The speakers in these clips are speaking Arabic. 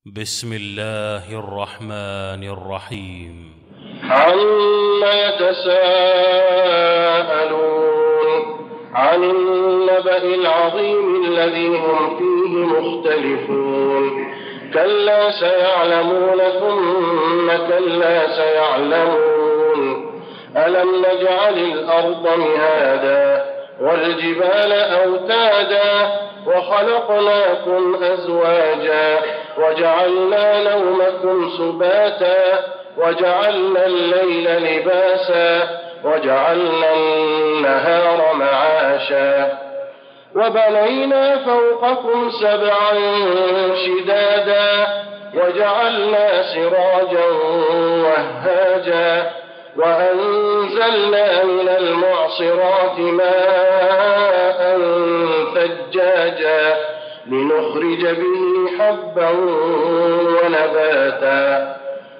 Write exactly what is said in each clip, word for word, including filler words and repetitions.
بسم الله الرحمن الرحيم. عما يتساءلون عن النبأ العظيم الذي هم فيه مختلفون كلا سيعلمون ثم كلا سيعلمون ألم نجعل الأرض مهادا والجبال أوتادا وخلقناكم أزواجا وجعلنا نومكم سباتا وجعلنا الليل لباسا وجعلنا النهار معاشا وبنينا فوقكم سبعا شدادا وجعلنا سراجا وهاجا وأنزلنا من المعصرات ماء ثجاجا لنخرج به حبا ونباتا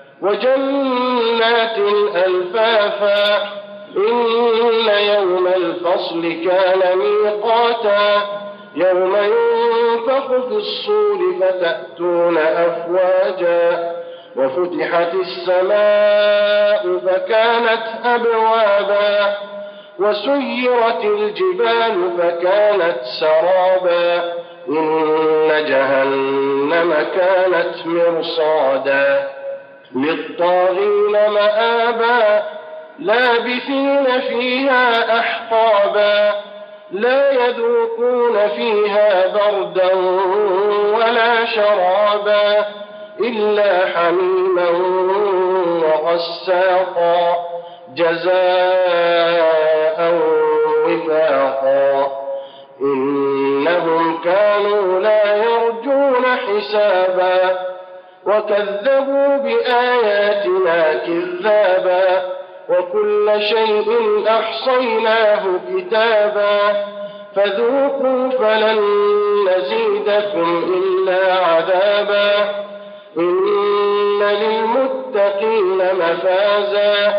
وجنات ألفافا إن يوم الفصل كان ميقاتا يوم ينفخ في الصور فتأتون أفواجا وفتحت السماء فكانت أبوابا وسيرت الجبال فكانت سرابا إن جهنم كانت مرصادا للطاغين مآبا لابثين فيها أحقابا لا يذوقون فيها بردا ولا شرابا إلا حميما وغساقا جزاء وفاقا إنهم كانوا لا يرجون حسابا وكذبوا بآياتنا كذابا وكل شيء أحصيناه كتابا فذوقوا فلن نزيدكم إلا عذابا إن للمتقين مفازا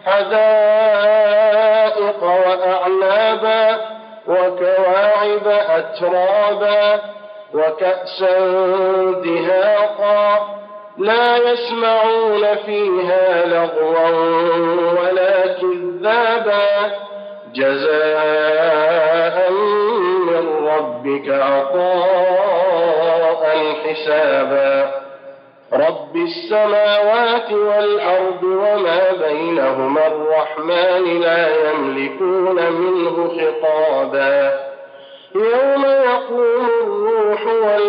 حدائق وأعنابا وكواعب أترابا وكأسا دهاقا لا يسمعون فيها لغوا ولا كذابا جزاء من ربك عطاء حسابا رب السماوات والأرض وما بينهما الرحمن لا يملكون منه خطابا يوم يقوم الروح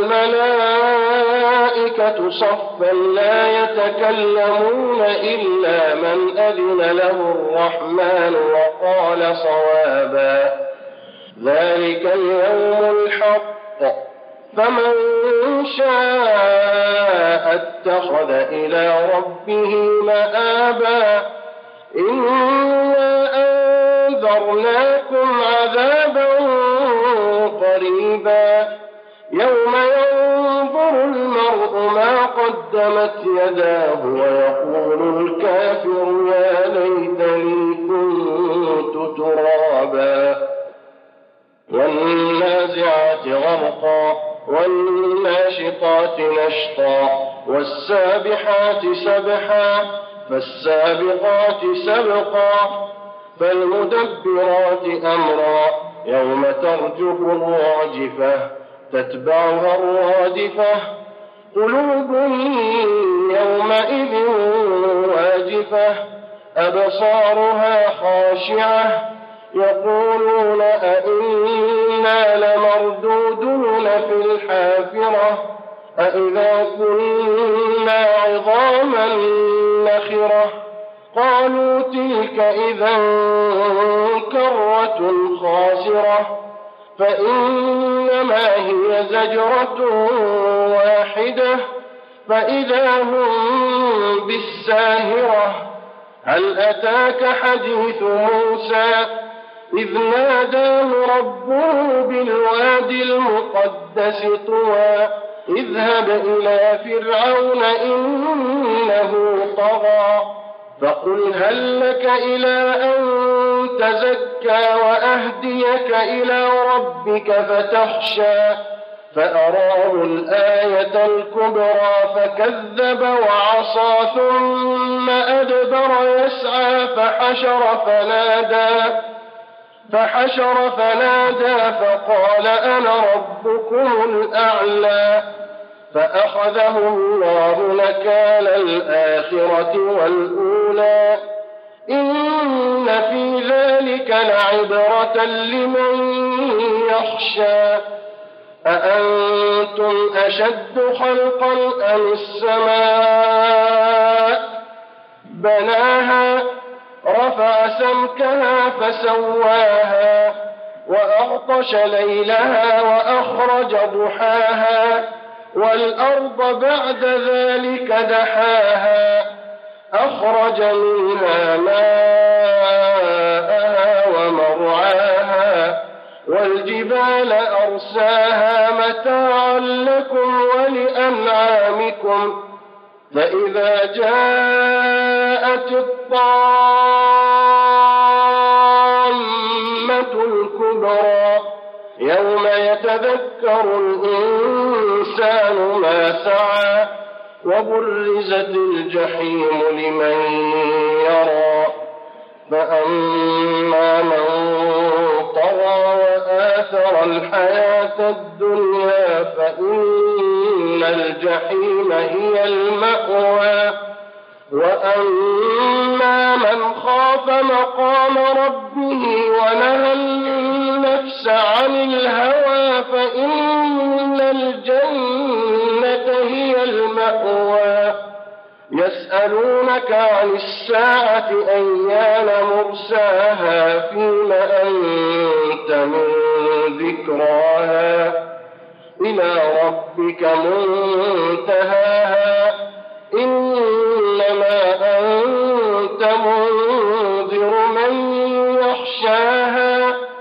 والملائكة صفا لا يتكلمون إلا من أذن له الرحمن وقال صوابا ذلك اليوم الحق فمن شاء اتخذ إلى ربه مآبا إنا أنذرناكم عذابا قريبا يوم ينظر المرء ما قدمت يداه ويقول الكافر يا ليتني كنت ترابا والنازعات غرقا والناشطات نشطا والسابحات سبحا فالسابقات سبقا فالمدبرات أمرا يوم ترجف الراجفة تتبعها الرادفة قلوب يومئذ واجفة أبصارها خاشعة يقولون أئنا لمردودون في الحافرة أئذا كنا عظاما نخرة قالوا تلك إذا كرة خاسرة فإنما هي زجرة واحدة فإذا هم بالساهرة هل أتاك حديث موسى إذ ناداه ربه بالوادي المقدس طوى اذهب إلى فرعون إنه طغى فقل هل لك إلى أن تزكى وأهديك إلى ربك فتخشى فأراه الآية الكبرى فكذب وعصى ثم أدبر يسعى فحشر فنادى فحشر فنادى فقال أنا ربكم الأعلى فأخذه الله نكال الآخرة والأولى إن في ذلك لعبرة لمن يخشى أأنتم أشد خلقا أم السماء بناها رفع سمكها فسواها وأغطش ليلها وأخرج ضحاها والأرض بعد ذلك دحاها أخرج منها ماءها ومرعاها والجبال أرساها متاعا لكم ولأنعامكم فإذا جاءت الطامة الكبرى يوم يتذكر الإنسان ما سعى وبرزت الجحيم لمن يرى فأما من طغى وآثر الحياة الدنيا فإن الجحيم هي المأوى وأما من خاف مقام ربه ونهى النفس عن الهوى فإن الجنة هي المأوى يسألونك عن الساعة أيان مرساها فيم أنت من ذكراها إلى ربك منتهاها إنما أنت منذر من يخشاها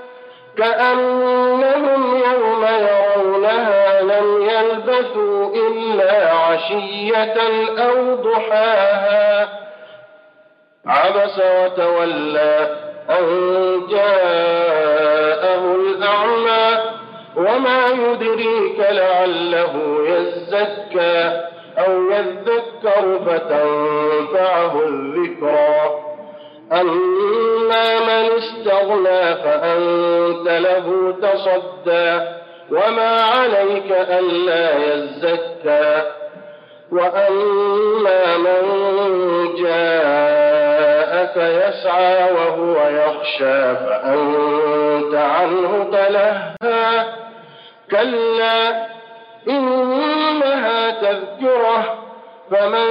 كأنهم يوم يرونها لم يلبثوا إلا عشية أو ضحاها عبس وتولى أن جاءه الأعمى وما يدريك لعله يزكى أو يذكر فتنفعه الذكرى أما من استغنى فأنت له تصدى وما عليك ألا يزكى وأما من جاءك يسعى وهو يخشى فأنت عنه تلهى كلا إنها تذكرة فمن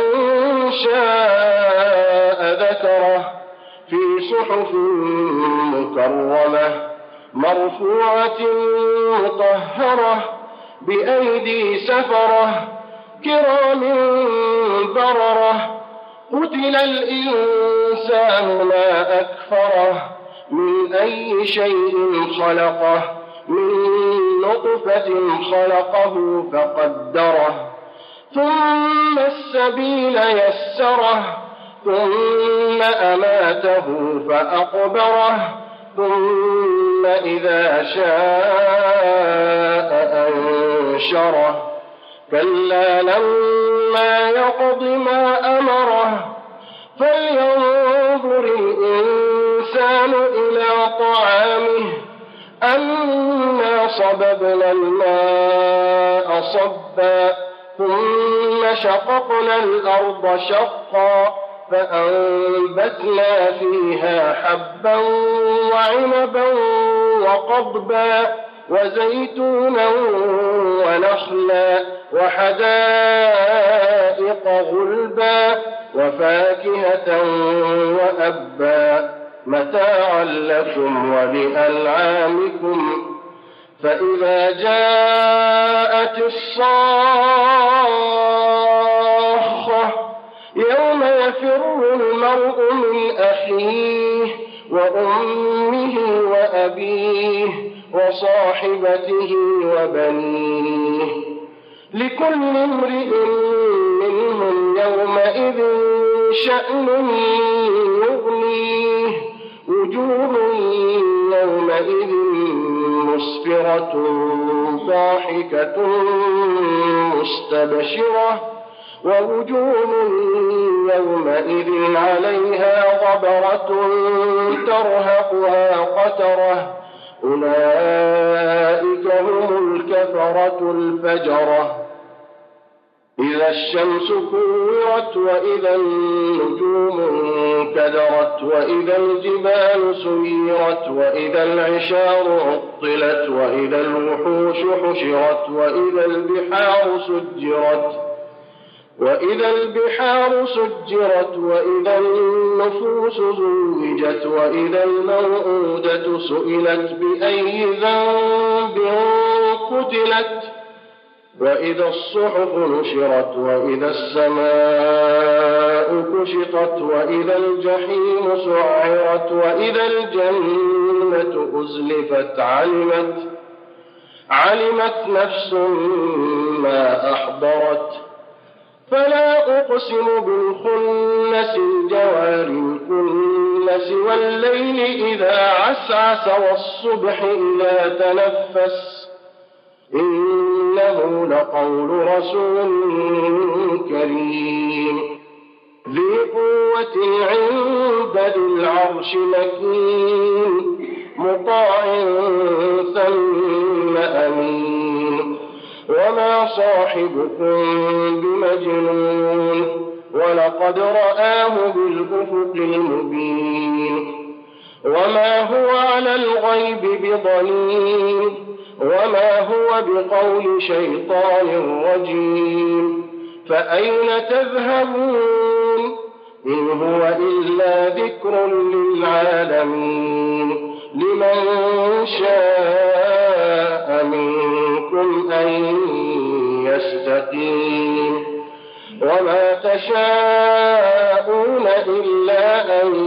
شاء ذكره في صحف مكرمة مرفوعة مطهرة بأيدي سفرة كرام بررة قتل الإنسان ما أكفره من أي شيء خلقه من نطفة خلقه فقدره ثم السبيل يسره ثم أماته فأقبره ثم إذا شاء أنشره كلا لما يقض ما أمره فلينظر الإنسان إلى طعامه أنا صببنا الماء صبا ثم شققنا الأرض شقا فأنبتنا فيها حبا وعنبا وقضبا وزيتونا ونخلا وحدائق غلبا وفاكهة وأبا متاعا لكم ولأنعامكم فإذا جاءت الصاخة يوم يفر المرء من أخيه وأمه وأبيه وصاحبته وبنيه لكل امرئ منهم يومئذ شأن يغنيه وجوه يومئذ مسفرة ضاحكة مستبشرة ووجوه يومئذ عليها غبرة ترهقها قترة أولئك هم الكفرة الفجرة إذا الشمس كورت وإذا النجوم انكدرت وإذا الجبال سيرت وإذا العشار عطلت وإذا الوحوش حشرت وإذا البحار سجرت وإذا البحار سجرت وإذا النفوس زوجت وإذا الموءودة سئلت بأي ذنب قتلت وإذا الصحف نشرت وإذا السماء كشطت وإذا الجحيم سعرت وإذا الجنة أزلفت علمت علمت نفس ما أحضرت فلا أقسم بالخنس الجوار الكنس والليل إذا عسعس والصبح إذا تنفس إنه لقول رسول كريم ذي قوة عند ذي العرش مكين مطاع ثم أمين وما صاحبكم بمجنون ولقد رآه بالأفق المبين وما هو على الغيب بضنين وما هو بقول شيطان رجيم فأين تذهبون إن هو إلا ذكر للعالمين لمن شاء منكم أن يستقيم وما تشاءون إلا أن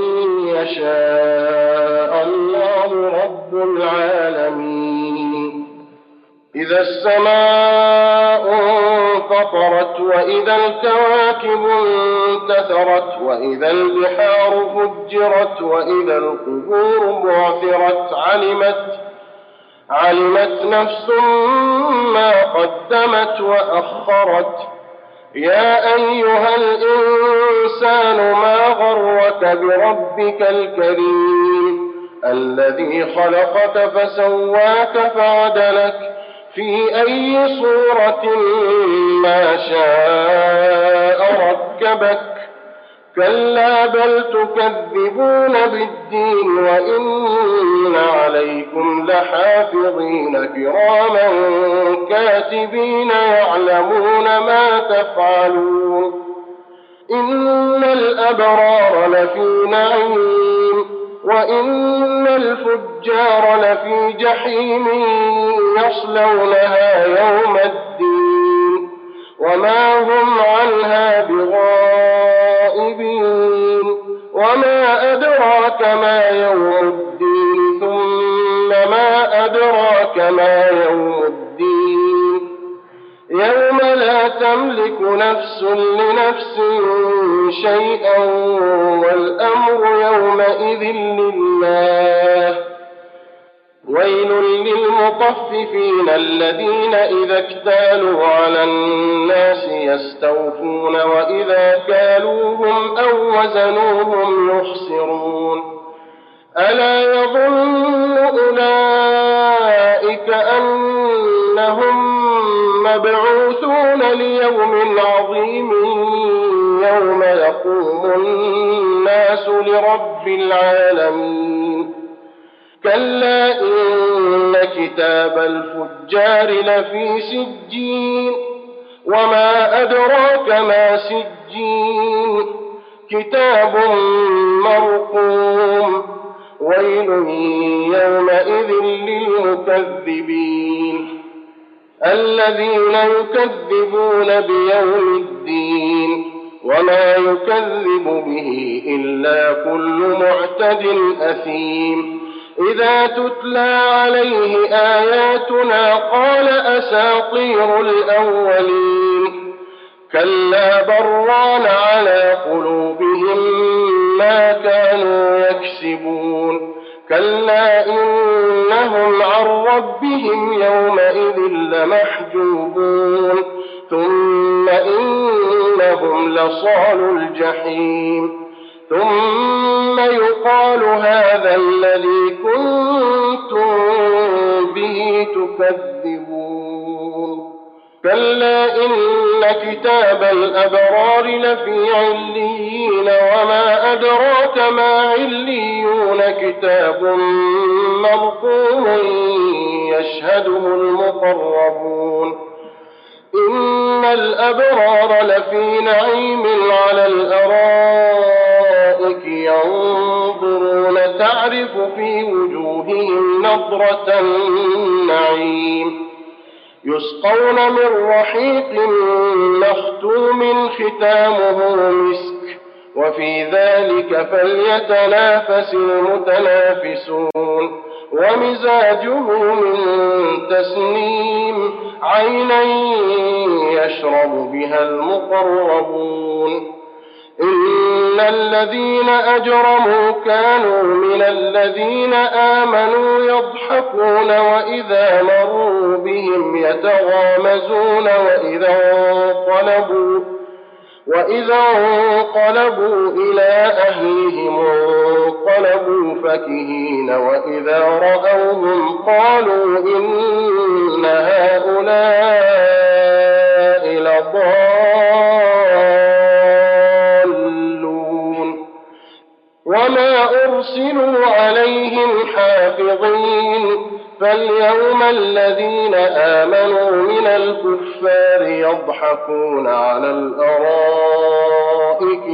يشاء الله رب العالمين إذا السماء انفطرت وإذا الكواكب انتثرت وإذا البحار فجرت وإذا القبور بعثرت علمت علمت نفس ما قدمت وأخرت يا أيها الإنسان ما غرك بربك الكريم الذي خلقك فسواك فعدلك في أي صورة ما شاء ركبك كلا بل تكذبون بالدين وإن عليكم لحافظين كراما كاتبين يعلمون ما تفعلون إن الأبرار لفي نعيم وإن الفجار لفي جحيم يصلونها يوم الدين وما هم عنها بغائبين وما أدراك ما يوم الدين ثم ما أدراك ما يوم الدين يوم لا تملك نفس لنفس شيئا والأمر يومئذ لله ويل للمطففين الذين إذا اكتالوا على الناس يستوفون وإذا كالوهم أو وزنوهم يخسرون ألا يظن أولئك أنهم مبعوثون ليوم عظيم يوم يقوم الناس لرب العالمين كلا إن كتاب الفجار لفي سجين وما أدراك ما سجين كتاب مرقوم ويل يومئذ للمكذبين الذين يكذبون بيوم الدين وما يكذب به إلا كل معتد أثيم إذا تتلى عليه آياتنا قال أساطير الأولين كلا بران على قلوبهم ما كانوا يكسبون كلا إنها إنهم عن ربهم يومئذ لمحجوبون ثم إنهم لصالوا الجحيم ثم يقال هذا الذي كنتم به تكذبون كلا إن كتاب الأبرار لفي عليين وما أدراك ما عليون كتاب مرقوم يشهده المقربون إن الأبرار لفي نعيم على الأرائك ينظرون تعرف في وجوههم نضرة النعيم يسقون من رحيق مختوم ختامه مسك وفي ذلك فليتنافس المتنافسون ومزاجه من تسنيم عينا يشرب بها المقربون إن الذين أجرموا كانوا من الذين آمنوا يضحكون وإذا مروا بهم يتغامزون وإذا انقلبوا وإذا انقلبوا إلى أهلهم انقلبوا فكهين وإذا رأوهم قالوا إن هؤلاء لضالون وما أرسلوا عليهم حافظين فاليوم الذين آمنوا من الكفار يضحكون على الأرائك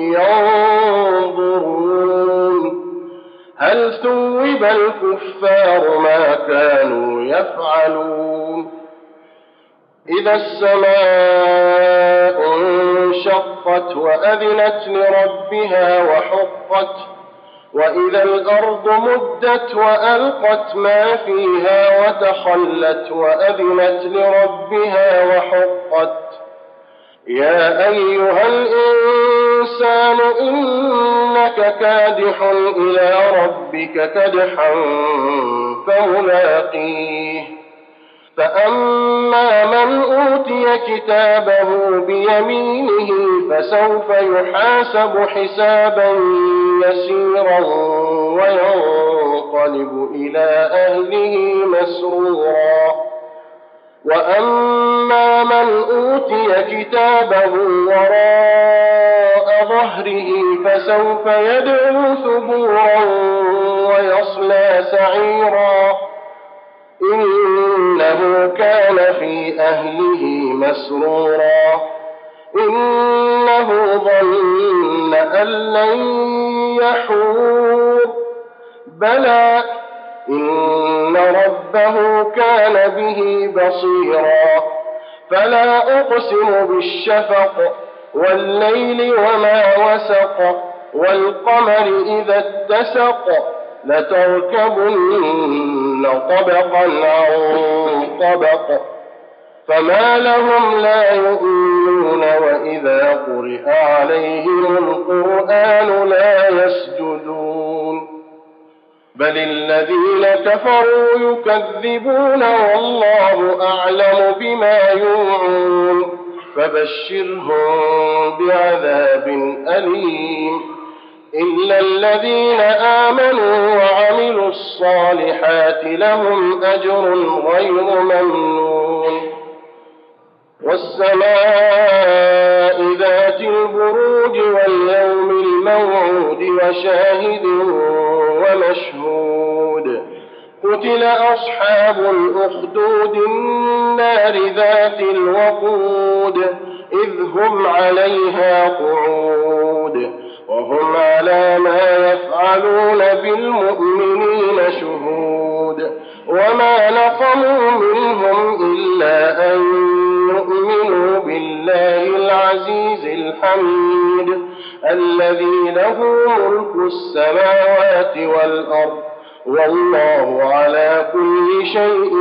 ينظرون هل ثوب الكفار ما كانوا يفعلون إذا السماء انشقت وأذنت لربها وحقت وإذا الأرض مدت وألقت ما فيها وتخلت وأذنت لربها وحقت يا أيها الإنسان إنك كادح إلى ربك كدحا فملاقيه فأما من أوتي كتابه بيمينه فسوف يحاسب حسابا يسيرا وينقلب إلى أهله مسرورا وأما من أوتي كتابه وراء ظهره فسوف يدعو ثبورا ويصلى سعيرا إنه كان في أهله مسرورا إنه ظن أن لن يحور بلى إن ربه كان به بصيرا فلا أقسم بالشفق والليل وما وسق والقمر إذا اتسق لتركبن طبقا عن طبق فما لهم لا يؤمنون وإذا قرئ عليهم القرآن لا يسجدون بل الذين كفروا يكذبون والله أعلم بما يوعون فبشرهم بعذاب أليم إلا الذين آمنوا وعملوا الصالحات لهم أجر غير ممنون والسماء ذات البروج واليوم الموعود وشاهد ومشهود قتل أصحاب الأخدود النار ذات الوقود إذ هم عليها قعود وهم على ما يفعلون بالمؤمنين شهود وما نقموا منهم إلا أن يؤمنوا بالله العزيز الحميد الذي له ملك السماوات والأرض والله على كل شيء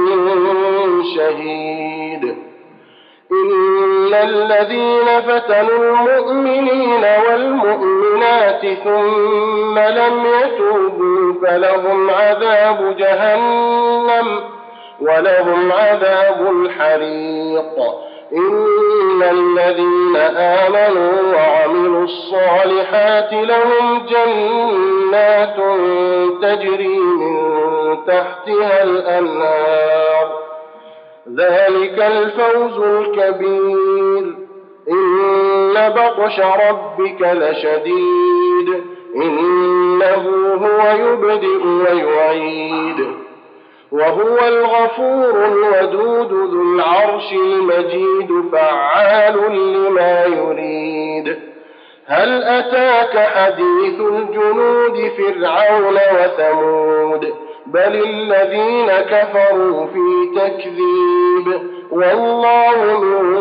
شهيد إن الذين فتنوا المؤمنين والمؤمنين المؤمنات ثم لم يتوبوا فلهم عذاب جهنم ولهم عذاب الحريق. إن الذين آمنوا وعملوا الصالحات لهم جنات تجري من تحتها الأنهار ذلك الفوز الكبير. إن بطش ربك لشديد إنه هو يبدئ ويعيد وهو الغفور الودود ذو العرش المجيد فعال لما يريد. هل أتاك حديث الجنود فرعون وثمود بل الذين كفروا في تكذيب والله من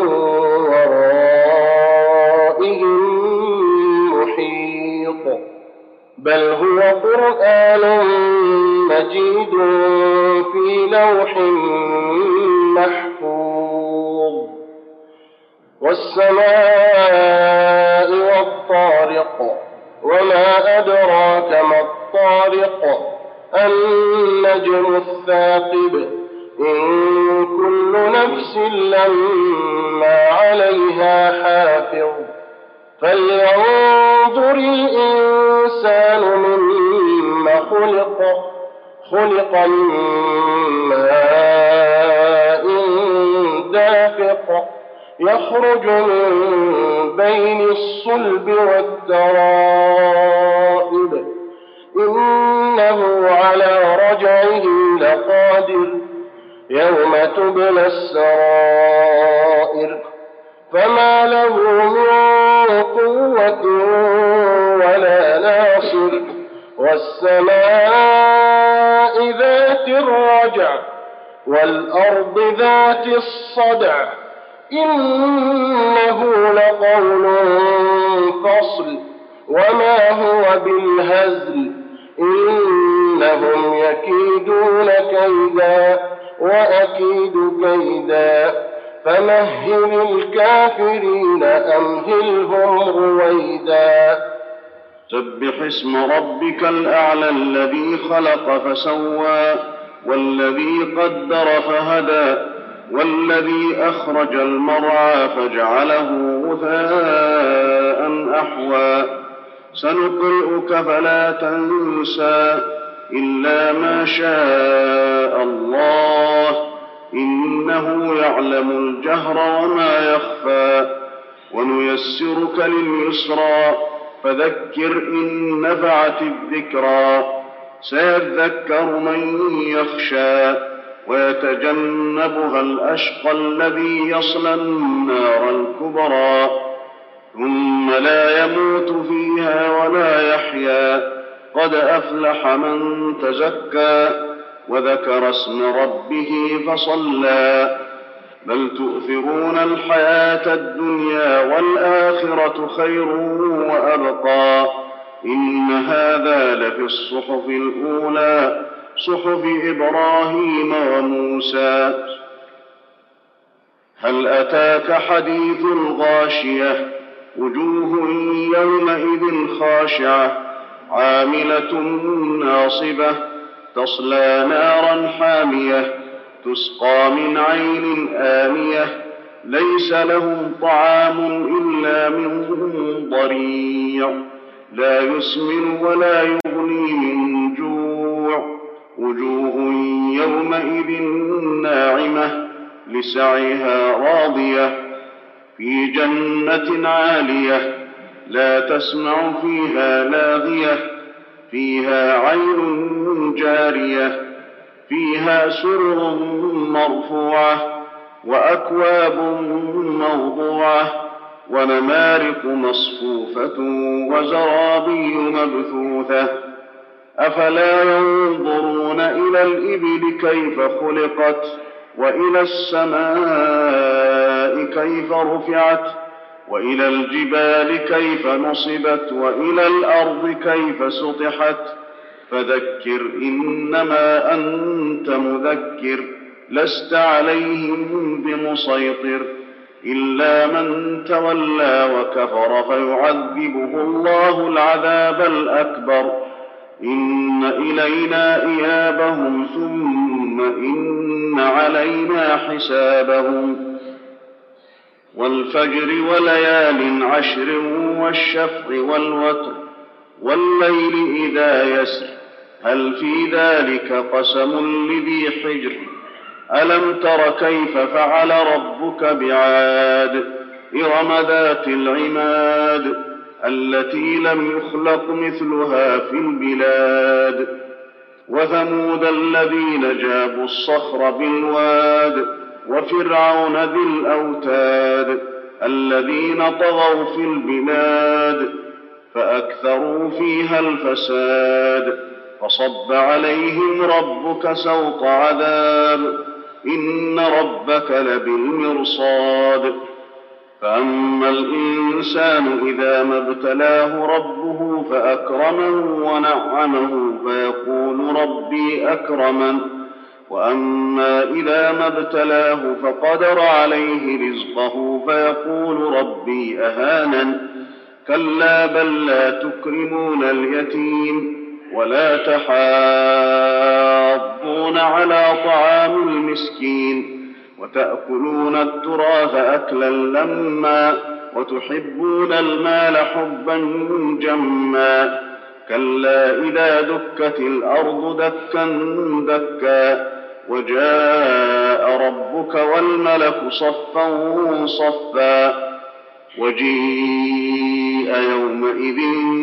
ورائهم محيط. بل هو قرآن مجيد في لوح محفوظ. والسماء والطارق وما أدراك ما الطارق النجم الثاقب إن كل نفس لما عليها حافظ. فلينظر الإنسان مما خلق خلق من ماء دافق يخرج من بين الصلب والترائب إنه على رجعه لقادر يوم تبلى السرائر فما له من قوة ولا ناصر. والسماء ذات الرجع والأرض ذات الصدع إنه لقول فصل وما هو بالهزل إنهم يكيدون كيدا وأكيد كيدا فمهل الكافرين أمهلهم رويدا. سبح اسم ربك الأعلى الذي خلق فسوى والذي قدر فهدى والذي أخرج المرعى فجعله غثاء أحوى. سنقرئك فلا تنسى إلا ما شاء الله إنه يعلم الجهر وما يخفى. ونيسرك لليسرى فذكر إن نفعت الذكرى سيذكر من يخشى ويتجنبها الأشقى الذي يصلى النار الكبرى ثم لا يموت فيها ولا يحيا. قد أفلح من تزكى وذكر اسم ربه فصلى. بل تؤثرون الحياة الدنيا والآخرة خير وأبقى. إن هذا لفي الصحف الأولى صحف إبراهيم وموسى. هل أتاك حديث الغاشية وجوه يومئذ خاشعة عاملة ناصبة تصلى نارا حامية تسقى من عين آنية ليس لهم طعام إلا من ضريع لا يسمن ولا يغني من جوع. وجوه يومئذ ناعمة لسعيها راضية في جنة عالية لا تسمع فيها لاغية فيها عين جارية فيها سرر مرفوعة وأكواب موضوعة ونمارق مصفوفة وزرابي مبثوثة. أفلا ينظرون إلى الإبل كيف خلقت وإلى السماء كيف رفعت وإلى الجبال كيف نصبت وإلى الأرض كيف سطحت. فذكر إنما أنت مذكر لست عليهم بمسيطر إلا من تولى وكفر فيعذبه الله العذاب الأكبر إن إلينا إيابهم ثم إن علينا حسابهم والفجر وليال عشر والشفع والوتر والليل إذا يسر هل في ذلك قسم لذي حجر ألم تر كيف فعل ربك بعاد إرم ذات العماد التي لم يخلق مثلها في البلاد وثمود الذين جابوا الصخر بالواد وفرعون ذي الأوتاد الذين طغوا في البلاد فأكثروا فيها الفساد فصب عليهم ربك سوط عذاب إن ربك لبالمرصاد فأما الإنسان إذا ما ابتلاه ربه فأكرمه ونعمه فيقول ربي أكرمن وأما إذا ما ابتلاه فقدر عليه رزقه فيقول ربي أهانن كلا بل لا تكرمون اليتيم ولا تحاضون على طعام المسكين وتأكلون التراث أكلا لما وتحبون المال حبا جما كلا إذا دكت الأرض دكا دكا وجاء ربك والملك صفا صفا وجيء يومئذ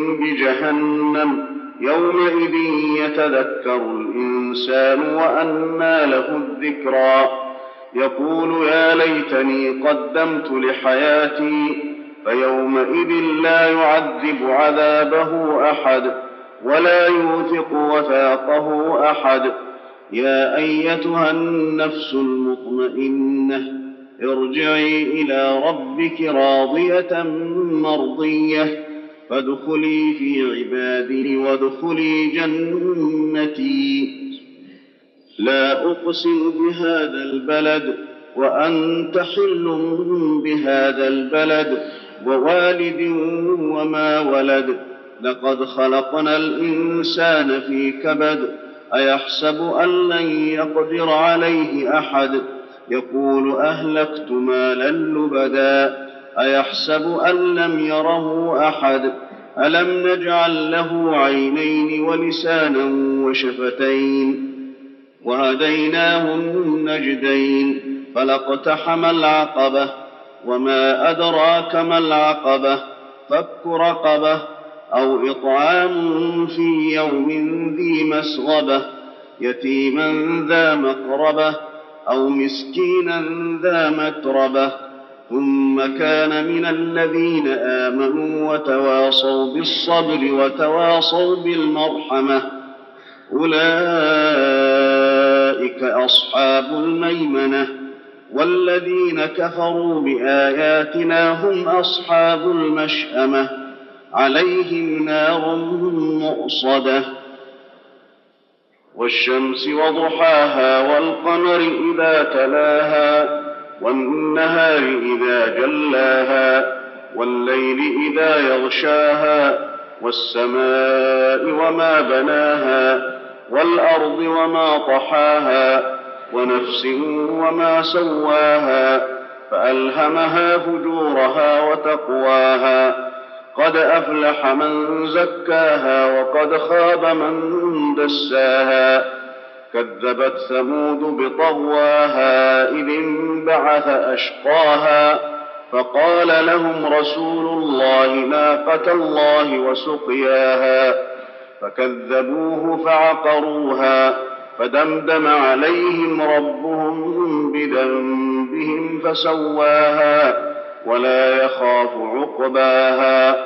بجهنم يومئذ يتذكر الإنسان وأنى له الذكرى يقول يا ليتني قدمت لحياتي فيومئذ لا يعذب عذابه أحد ولا يوثق وثاقه أحد يا أيتها النفس المطمئنة ارجعي إلى ربك راضية مرضية فادخلي في عبادي وادخلي جنتي لا أقسم بهذا البلد وأنت حل بهذا البلد ووالد وما ولد لقد خلقنا الإنسان في كبد أيحسب أن لن يقدر عليه أحد يقول أهلكت مالا لبدا أيحسب أن لم يره أحد ألم نجعل له عينين ولسانا وشفتين وهديناه النجدين فلاقتحم العقبة وما أدراك ما العقبة فك رقبة أو إطعام في يوم ذي مسغبة يتيما ذا مقربة أو مسكينا ذا متربة ثم كان من الذين آمنوا وتواصوا بالصبر وتواصوا بالمرحمة أولئك أصحاب الميمنة والذين كفروا بآياتنا هم أصحاب المشأمة عليهم نار مؤصدة والشمس وضحاها والقمر إذا تلاها والنهار إذا جلاها والليل إذا يغشاها والسماء وما بناها والأرض وما طحاها ونفس وما سواها فألهمها فجورها وتقواها قد أفلح من زكاها وقد خاب من دساها كذبت ثمود بطغواها إذ انبعث أشقاها فقال لهم رسول الله ناقة الله وسقياها فكذبوه فعقروها فدمدم عليهم ربهم بذنبهم فسواها ولا يخاف عقباها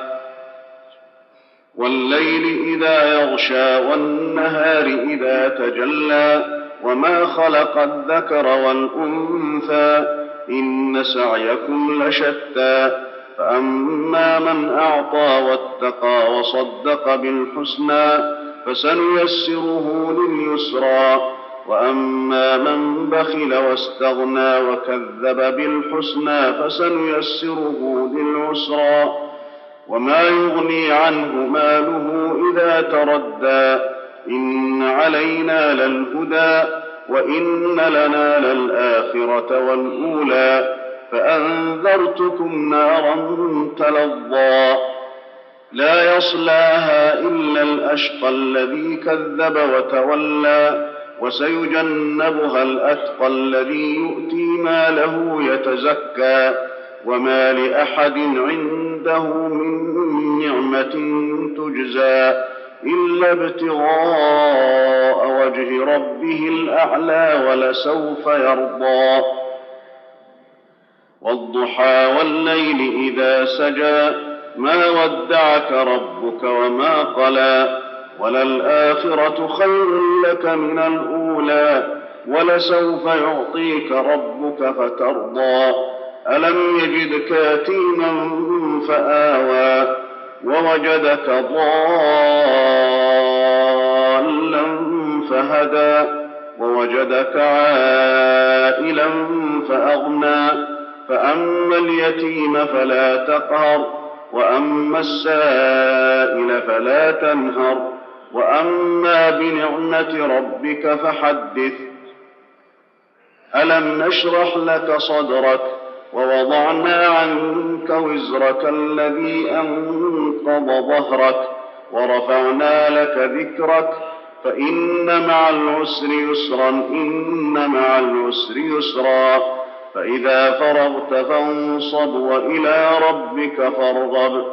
والليل إذا يغشى والنهار إذا تجلى وما خلق الذكر والأنثى إن سعيكم لشتى فأما من أعطى واتقى وصدق بالحسنى فسنيسره لليسرى وأما من بخل واستغنى وكذب بالحسنى فسنيسره للعسرى وما يغني عنه ماله إذا تردى إن علينا للهدى وإن لنا للآخرة والأولى فأنذرتكم نارا تلظى لا يصلاها إلا الأشقى الذي كذب وتولى وسيجنبها الأتقى الذي يؤتي ماله يتزكى وما لأحد عنده من نعمة تجزى إلا ابتغاء وجه ربه الأعلى ولسوف يرضى والضحى والليل إذا سجى ما ودعك ربك وما قلى وللآخرة خير لك من الأولى ولسوف يعطيك ربك فترضى ألم يجدك يتيما فآوى ووجدك ضالا فهدى ووجدك عائلا فأغنى فأما اليتيم فلا تقهر وأما السائل فلا تنهر وأما بنعمة ربك فحدث ألم نشرح لك صدرك ووضعنا عنك وزرك الذي أنقض ظهرك ورفعنا لك ذكرك فإن مع العسر يسرا إن مع العسر يسرا فإذا فرغت فانصب وإلى ربك فارغب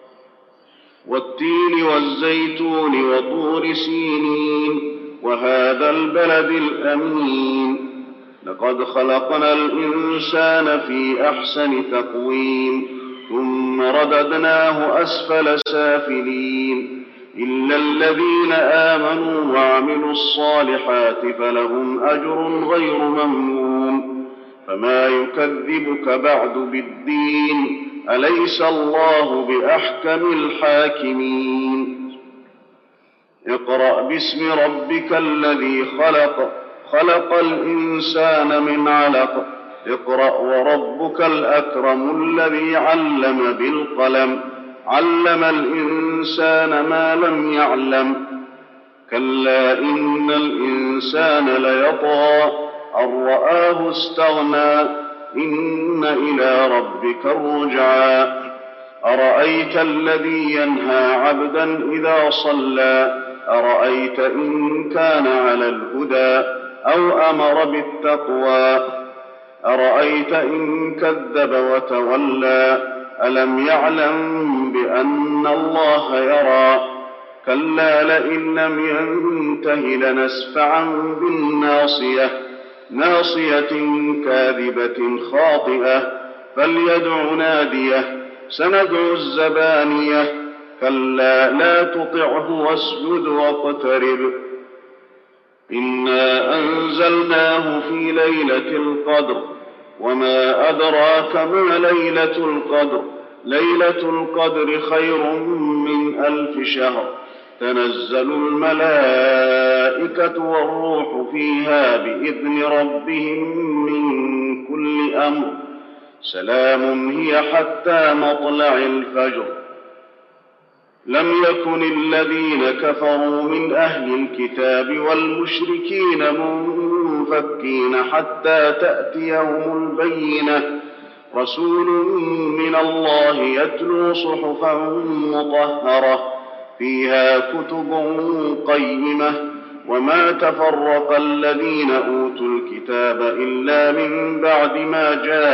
والتين والزيتون وطور سينين وهذا البلد الأمين لقد خلقنا الإنسان في أحسن تقويم ثم رددناه أسفل سافلين إلا الذين آمنوا وعملوا الصالحات فلهم أجر غير ممنون فما يكذبك بعد بالدين أليس الله بأحكم الحاكمين اقرأ باسم ربك الذي خلق خلق الإنسان من علق اقرأ وربك الأكرم الذي علم بالقلم علم الإنسان ما لم يعلم كلا إن الإنسان ليطغى أن رآه استغنى إن إلى ربك الرجعى أرأيت الذي ينهى عبدا إذا صلى أرأيت إن كان على الهدى أو أمر بالتقوى أرأيت إن كذب وتولى ألم يعلم بأن الله يرى كلا لئن لم ينته لنسفعا بالناصية ناصية كاذبة خاطئة فليدع ناديه سندع الزبانية كلا لا تطعه واسجد واقترب إنا أنزلناه في ليلة القدر وما أدراك ما ليلة القدر ليلة القدر خير من ألف شهر تنزل الملائكة والروح فيها بإذن ربهم من كل أمر سلام هي حتى مطلع الفجر لم يكن الذين كفروا من أهل الكتاب والمشركين منفكين حتى تأتيهم البينة رسول من الله يتلو صحفا مطهرة فيها كتب قيمة وما تفرق الذين أوتوا الكتاب إلا من بعد ما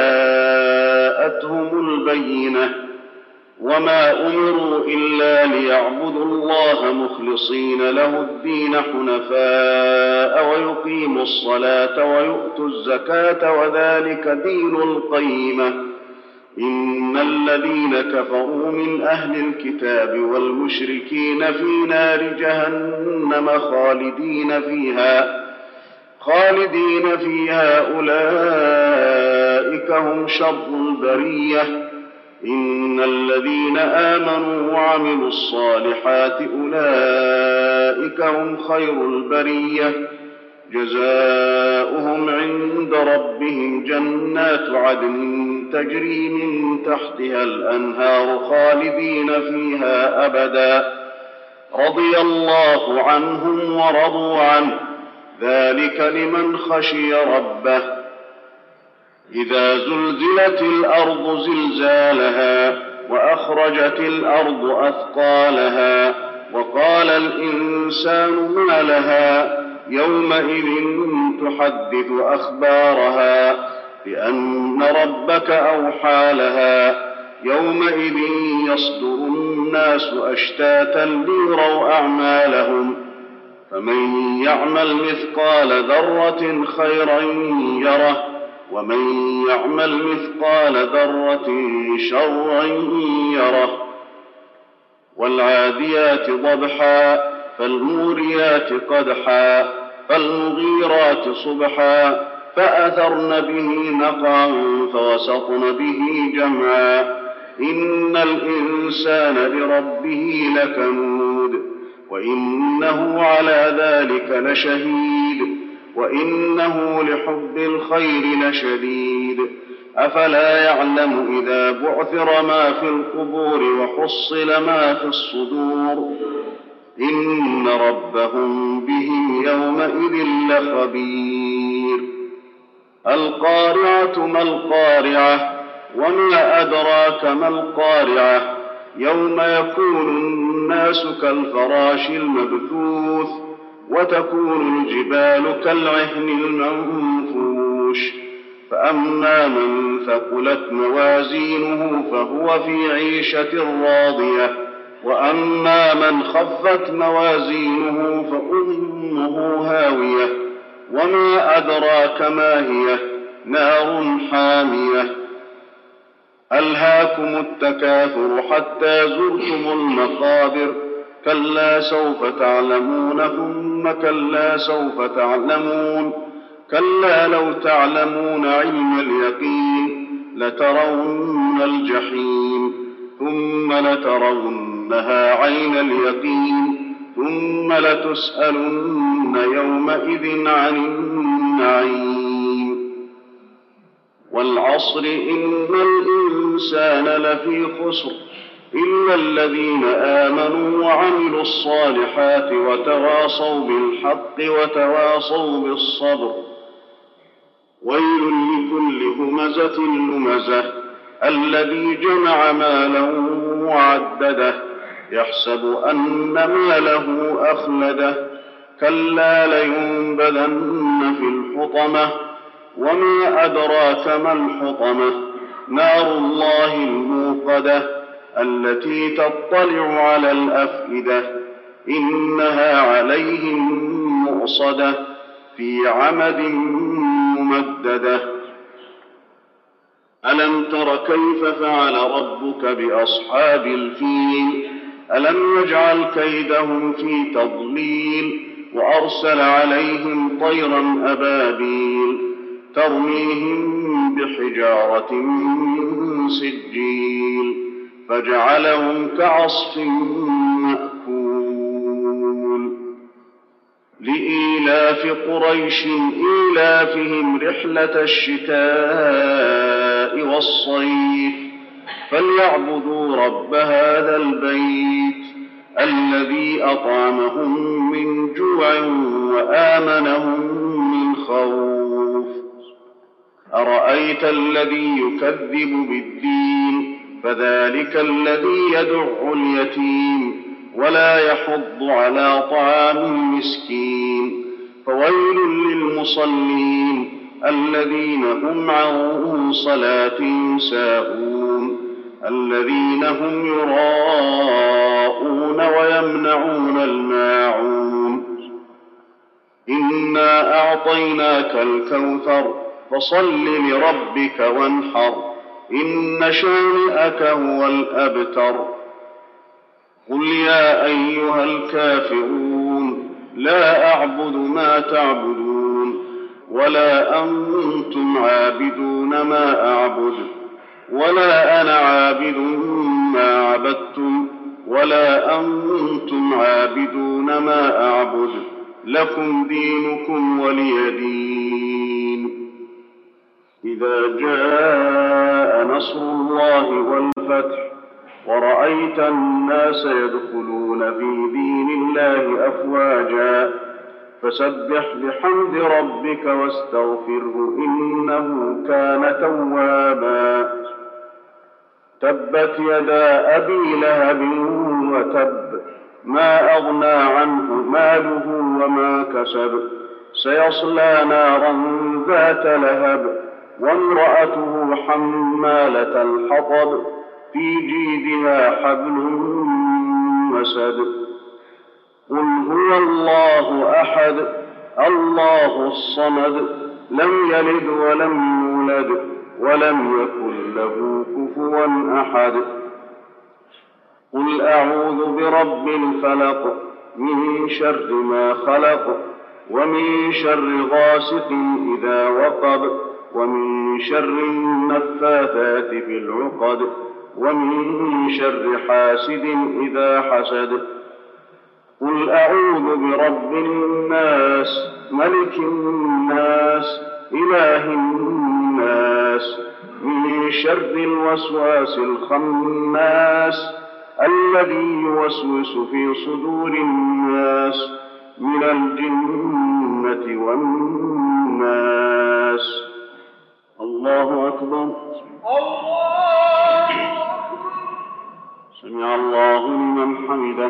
جاءتهم البينة وما أمروا إلا ليعبدوا الله مخلصين له الدين حنفاء ويقيموا الصلاة ويؤتوا الزكاة وذلك دين القيمة إن الذين كفروا من أهل الكتاب والمشركين في نار جهنم خالدين فيها خالدين فيها أولئك هم شر البرية إن الذين آمنوا وعملوا الصالحات أولئك هم خير البرية جزاؤهم عند ربهم جنات عدن تجري من تحتها الأنهار خالدين فيها أبدا رضي الله عنهم ورضوا عنه ذلك لمن خشي ربه. إذا زلزلت الأرض زلزالها وأخرجت الأرض أثقالها وقال الإنسان ما لها يومئذ تحدث أخبارها بأن ربك أوحى لها يومئذ يصدر الناس أشتاتا ليروا أعمالهم فمن يعمل مثقال ذرة خيرا يره ومن يعمل مثقال ذرة شرا يره. والعاديات ضبحا فالموريات قدحا فالمغيرات صبحا فأثرن به نقعا فوسطن به جمعا إن الإنسان لربه لكنود وإنه على ذلك لشهيد وإنه لحب الخير لشديد. أفلا يعلم إذا بعثر ما في القبور وحصل ما في الصدور إن ربهم بهم يومئذ لخبير. القارعة ما القارعة وما أدراك ما القارعة يوم يكون الناس كالفراش المبثوث وتكون الجبال كالعهن المنفوش فأما من ثقلت موازينه فهو في عيشة راضية وأما من خفت موازينه فأمه هاوية وما أدراك ما هي نار حامية. ألهاكم التكاثر حتى زرتم المقابر كلا سوف تعلمون ثم كلا سوف تعلمون كلا لو تعلمون علم اليقين لترون الجحيم ثم لترونها عين اليقين ثم لتسألن يومئذ عن النعيم. والعصر إن الإنسان لفي خسر إلا الذين آمنوا وعملوا الصالحات وتواصوا بالحق وتواصوا بالصبر. ويل لكل همزة لمزة الذي جمع مالا وعدده يحسب أن ماله أخلده كلا لينبذن في الحطمة وما أدراك ما الحطمة نار الله الموقدة التي تطلع على الأفئدة إنها عليهم مؤصدة في عمد ممددة. ألم تر كيف فعل ربك بأصحاب الفيل ألم يجعل كيدهم في تضليل وأرسل عليهم طيرا أبابيل ترميهم بحجارة من سجيل فجعلهم كعصف مأكول. لإيلاف قريش إيلافهم رحلة الشتاء والصيف فليعبدوا رب هذا البيت الذي أطعمهم من جوع وآمنهم من خوف. أرأيت الذي يكذب بالدين فذلك الذي يدع اليتيم ولا يحض على طعام المسكين فويل للمصلين الذين هم عن صلاتهم ساهون الذين هم يراءون ويمنعون الماعون. إنا أعطيناك الكوثر فصل لربك وانحر إن شانئك هو الأبتر. قل يا أيها الكافرون لا أعبد ما تعبدون ولا أنتم عابدون ما أعبد ولا أنا عابد ما عبدتم ولا أنتم عابدون ما أعبد لكم دينكم ولي دين. إذا جاء نصر الله والفتح ورأيت الناس يدخلون في دين الله أفواجا فسبح بحمد ربك واستغفره إنه كان توابا. تبت يدا أبي لهب وتب ما أغنى عنه ماله وما كسب سيصلى نارا ذات لهب وامرأته حمالة الحطب في جيدها حبل مسد. قل هو الله أحد الله الصمد لم يلد ولم يولد ولم يكن له كفوا أحد. قل أعوذ برب الفلق من شر ما خلق ومن شر غاسق إذا وقب ومن شر النفاثات في العقد ومن شر حاسد إذا حسد. قل أعوذ برب الناس ملك الناس إله الناس من شر الوسواس الخناس الذي يوسوس في صدور الناس من الجنة والناس. الله أكبر. سمع الله لمن حمده.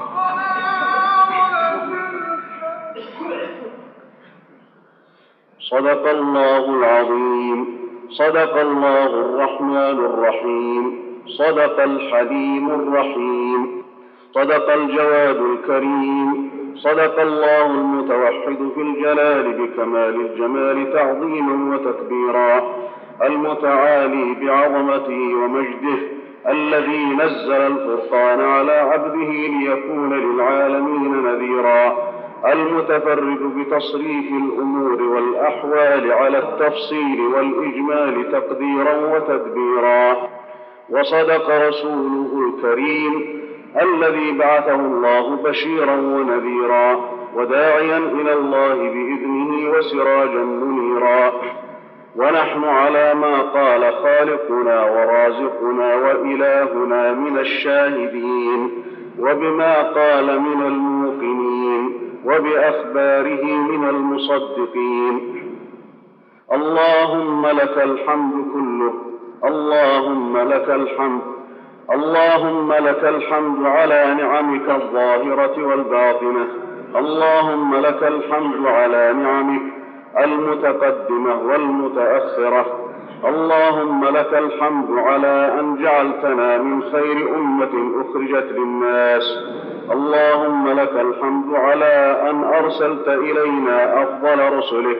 صدق الله العظيم. صدق الله الرحمن الرحيم. صدق الحليم الرحيم. صدق الجواد الكريم. صدق الله المتوحد في الجلال بكمال الجمال تعظيما وتكبيرا المتعالي بعظمته ومجده الذي نزل الفرقان على عبده ليكون للعالمين نذيرا المتفرد بتصريف الأمور والأحوال على التفصيل والإجمال تقديرا وتدبيرا. وصدق رسوله الكريم الذي بعثه الله بشيرا ونذيرا وداعيا إلى الله بإذنه وسراجا منيرا. ونحن على ما قال خالقنا ورازقنا وإلهنا من الشاهدين وبما قال من الموقنين وبأخباره من المصدقين. اللهم لك الحمد كله. اللهم لك الحمد. اللهم لك الحمد على نعمك الظاهرة والباطنة. اللهم لك الحمد على نعمك المتقدمة والمتأخرة. اللهم لك الحمد على أن جعلتنا من خير أمة أخرجت للناس. اللهم لك الحمد على أن أرسلت إلينا أفضل رسلك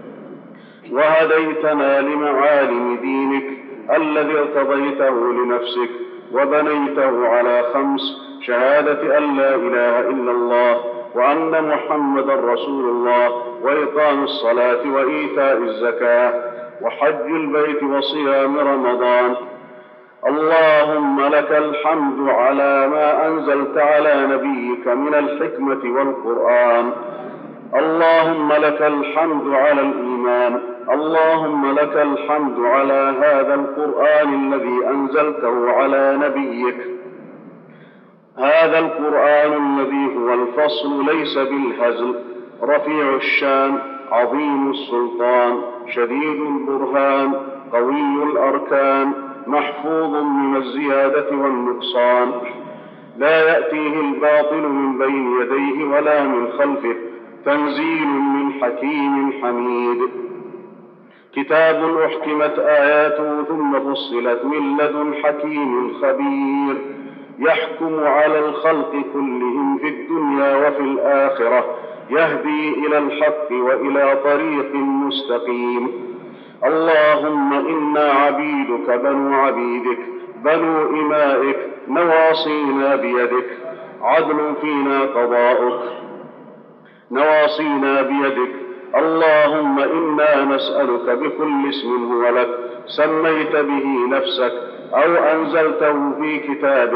وهديتنا لمعالم دينك الذي ارتضيته لنفسك وبنيته على خمس: شهادة أن لا إله إلا الله وأن محمدا رسول الله وإقام الصلاة وإيتاء الزكاة وحج البيت وصيام رمضان. اللهم لك الحمد على ما أنزلت على نبيك من الحكمة والقرآن. اللهم لك الحمد على الإيمان. اللهم لك الحمد على هذا القرآن الذي أنزلته على نبيك. هذا القرآن الذي هو الفصل ليس بالهزل، رفيع الشان، عظيم السلطان، شديد البرهان، قوي الأركان، محفوظ من الزيادة والنقصان، لا يأتيه الباطل من بين يديه ولا من خلفه، تنزيل من حكيم حميد. كتاب أحكمت آياته ثم فصلت من لدن حكيم خبير، يحكم على الخلق كلهم في الدنيا وفي الآخرة، يهدي إلى الحق وإلى طريق مستقيم. اللهم إنا عبيدك بنو عبيدك بنو إمائك، نواصينا بيدك، عدل فينا قضاؤك، نواصينا بيدك. اللهم إنا نسألك بكل اسم هو لك سميت به نفسك أو أنزلته في كتابك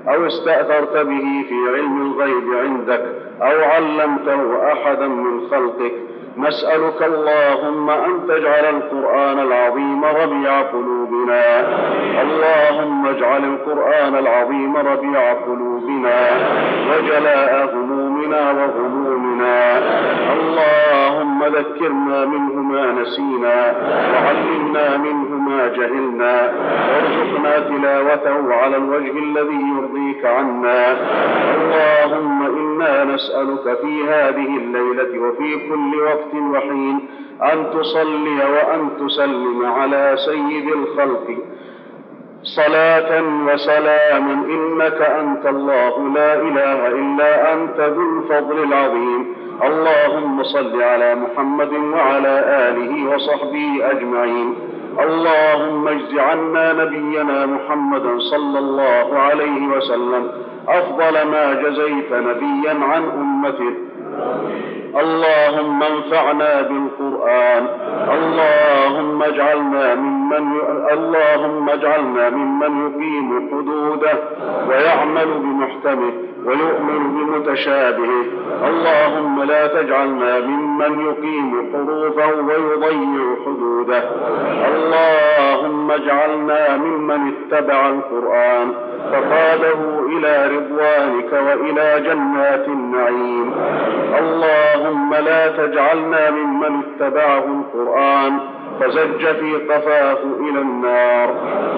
أو استأثرت به في علم الغيب عندك أو علمته أحدا من خلقك. نسألك اللهم أن تجعل القرآن العظيم ربيع قلوبنا. اللهم اجعل القرآن العظيم ربيع قلوبنا وجلاء همومنا وغمومنا. اللهم ذكرنا منه ما نسينا وعلمنا منه ما جهلنا وارزقنا تلاوته على الوجه الذي يرضيك عنا. اللهم إنا نسألك في هذه الليلة وفي كل وقت وحين أن تصلي وأن تسلم على سيد الخلق صلاة وسلاما إنك أنت الله لا إله إلا أنت ذو الفضل العظيم. اللهم صل على محمد وعلى آله وصحبه أجمعين. اللهم اجز عنا نبينا محمدا صلى الله عليه وسلم أفضل ما جزيت نبيا عن أمته. اللهم انفعنا بالقرآن. اللهم اجعلنا ممن ي... اللهم اجعلنا ممن يقيم حدوده ويعمل بمحكمه ويؤمن بمتشابهه. اللهم لا تجعلنا ممن يقيم حروفه ويضيع حدوده. اللهم اجعلنا ممن اتبع القرآن فقاده إلى رضوانك وإلى جنات النعيم. اللهم لا تجعلنا ممن اتبعه القرآن فزج في قفاه إلى النار.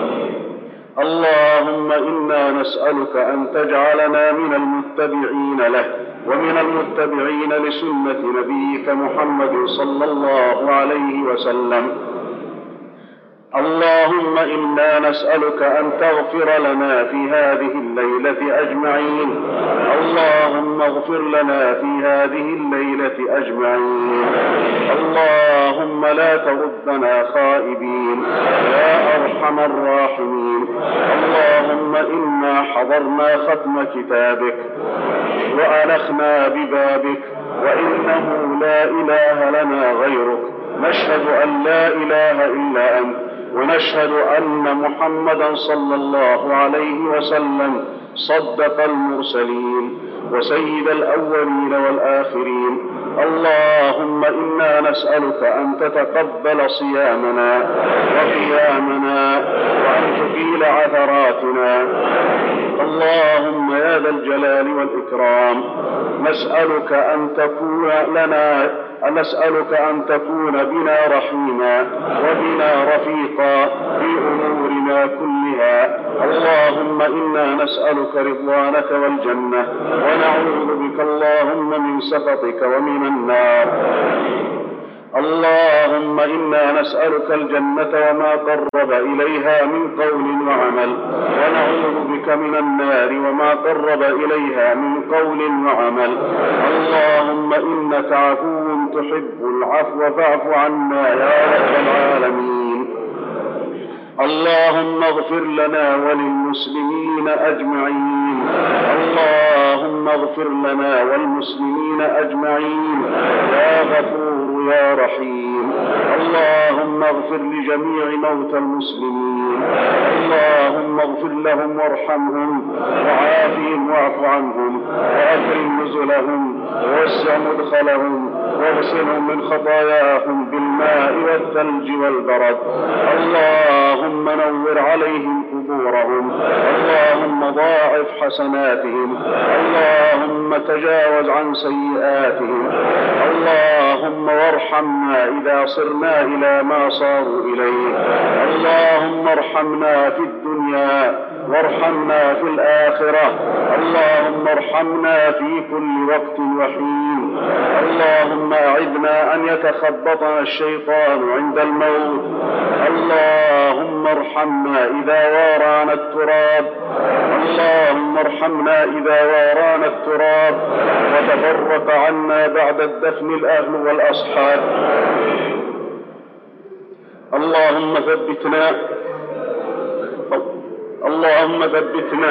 اللهم إنا نسألك أن تجعلنا من المتبعين له ومن المتبعين لسنة نبيك محمد صلى الله عليه وسلم. اللهم إنا نسألك أن تغفر لنا في هذه الليلة أجمعين. اللهم اغفر لنا في هذه الليلة أجمعين. اللهم لا تردنا خائبين يا أرحم الراحمين. اللهم إنا حضرنا ختم كتابك وألخنا ببابك وإنه لا إله لنا غيرك. نشهد أن لا إله إلا أنت ونشهد أن محمدا صلى الله عليه وسلم صدق المرسلين وسيد الأولين والآخرين. اللهم إنا نسألك أن تتقبل صيامنا وقيامنا وأن تقيل عثراتنا. اللهم يا ذا الجلال والإكرام نسألك أن تكون لنا نسألك أن تكون بنا رحيما وبنا رفيقا في أمورنا كلها. اللهم إنا نسألك رضوانك والجنة ونعوذ بك اللهم من سخطك ومن النار. اللهم إنا نسألك الجنة وما قرب إليها من قول وعمل ونعوذ بك من النار وما قرب إليها من قول وعمل. اللهم إنك عفو تحب العفو فاعف عنا يا رب العالمين. اللهم اغفر لنا وللمسلمين أجمعين. اللهم اغفر لنا والمسلمين أجمعين يا غفور يا رحيم. اللهم اغفر لجميع موتى المسلمين. اللهم اغفر لهم وارحمهم وعافهم واعف عنهم وأكرم نزلهم ووسع مدخلهم واغسلهم من خطاياهم بالماء والثلج والبرد. اللهم نور عليهم قبورهم. اللهم ضاعف حسناتهم. اللهم تجاوز عن سيئاتهم. اللهم وارحمنا إذا صرنا إلى ما صاروا إليه. اللهم ارحمنا في الدنيا وارحمنا في الآخرة. اللهم ارحمنا في كل وقت وحين. اللهم أعذنا أن يتخبطنا الشيطان عند الموت. اللهم ارحمنا إذا وارانا التراب. اللهم ارحمنا إذا وارانا التراب وتفرق عنا بعد الدفن الأهل والأصحاب. اللهم ثبتنا اللهم ثبتنا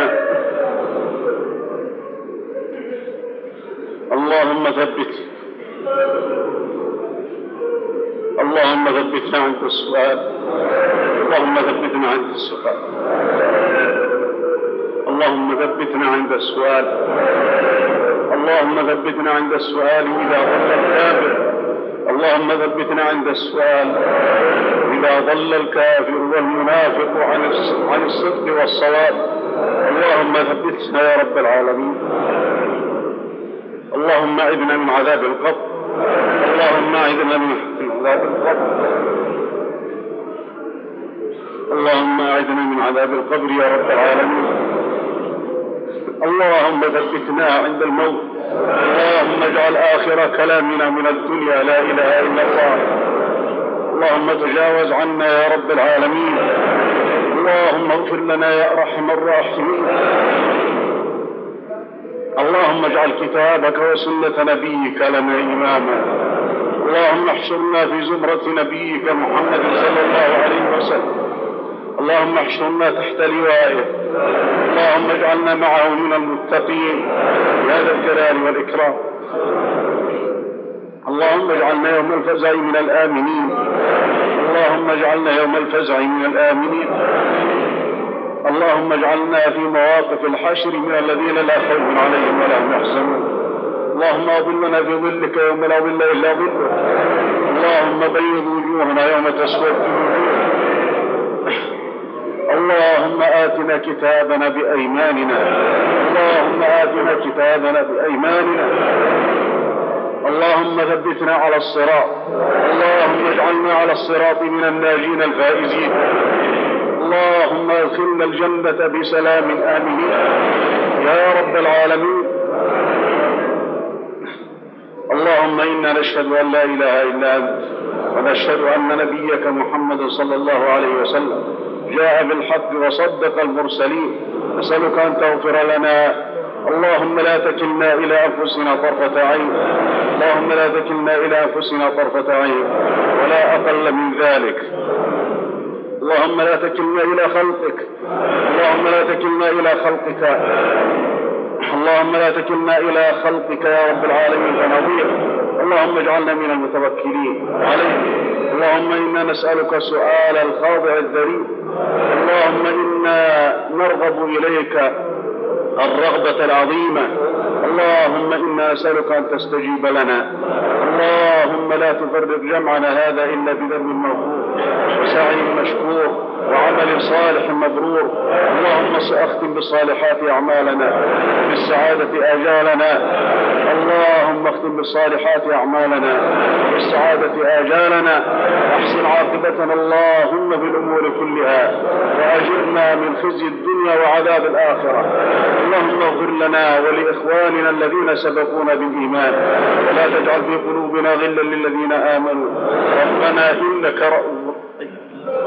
اللهم ثبت اللهم ثبتنا عند السؤال. اللهم ثبتنا عند السؤال. اللهم ثبتنا عند السؤال، اللهم ثبتنا عند السؤال إذا ضل الكافر، اللهم ثبتنا عند السؤال إذا ضل الكافر والمنافق عن الصدق والصواب. اللهم ثبتنا يا رب العالمين. اللهم أعذنا من عذاب القبر، اللهم أعذنا من عذاب القبر، اللهم أعذنا من عذاب القبر يا رب العالمين. اللهم ثبتنا عند الموت، اللهم اجعل آخر كلامنا من الدنيا لا إله إلا الله. اللهم تجاوز عنا يا رب العالمين. اللهم اغفر لنا يا أرحم الراحمين. اللهم اجعل كتابك وسنة نبيك لنا إماما. اللهم احشرنا في زمرة نبيك محمد صلى الله عليه وسلم. اللهم احشرنا تحت لوائه. اللهم اجعلنا معه من المتقين يا ذا الجلال والإكرام. اللهم اجعلنا يوم الفزع من الآمنين. اللهم اجعلنا يوم الفزع من الآمنين. اللهم اجعلنا في مواقف الحشر من الذين لا خوف عليهم ولا هم يحزنون. اللهم اظلنا في ظلك يوم لا ظل إلا ظلك. اللهم بيض وجوهنا يوم تسود الوجوه. اللهم آتنا كتابنا بأيماننا، اللهم آتنا كتابنا بأيماننا. اللهم ثبتنا على الصراط، اللهم اجعلنا على الصراط من الناجين الفائزين. اللهم ادخلنا الجنة بسلام آمنين يا رب العالمين. اللهم إنا نشهد أن لا إله إلا أنت، ونشهد أن نبيك محمد صلى الله عليه وسلم جاء بالحق وصدق المرسلين. نسألك أن تغفر لنا. اللهم لا تكلنا إلى أنفسنا طرفة عين، اللهم لا تكلنا إلى أنفسنا طرفة عين ولا أقل من ذلك. اللهم لا تكلنا إلى خلقك، اللهم لا تكلنا إلى خلقك، اللهم لا تكلنا إلى خلقك يا رب العالمين فنضيع. اللهم اجعلنا من المتوكلين عليك. اللهم إنا نسألك سؤال الخاضع الذريع. اللهم إنا نرغب إليك الرغبة العظيمة. اللهم إنا نسألك أن تستجيب لنا. اللهم لا تفرق جمعنا هذا إلا بذنب مغفور وسعي مشكور وعمل صالح مبرور. اللهم أختم بالصالحات أعمالنا، بالسعادة آجالنا. اللهم اختم بالصالحات أعمالنا، بالسعادة آجالنا. أحسن عاقبتنا اللهم في الأمور كلها، وأجرنا من خزي الدنيا وعذاب الآخرة. اللهم اغفر لنا ولإخواننا الذين سبقونا بالإيمان، ولا تجعل في قلوبنا غلا للذين آمنوا. ربنا إنك رؤوف رحيم.